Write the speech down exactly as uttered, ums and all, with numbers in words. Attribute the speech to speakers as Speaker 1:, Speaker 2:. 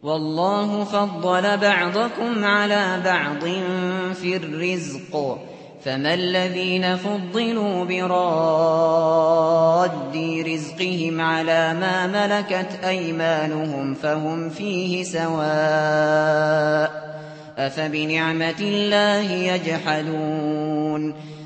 Speaker 1: وَاللَّهُ فَضَّلَ بَعْضَكُمْ عَلَىٰ بَعْضٍ فِي الرِّزْقِ ۚ فَمَا الَّذِينَ فُضِّلُوا بِرَادِّي رِزْقِهِمْ عَلَىٰ مَا مَلَكَتْ أَيْمَانُهُمْ فَهُمْ فِيهِ سَوَاءٌ ۚ أَفَبِنِعْمَةِ اللَّهِ يَجْحَدُونَ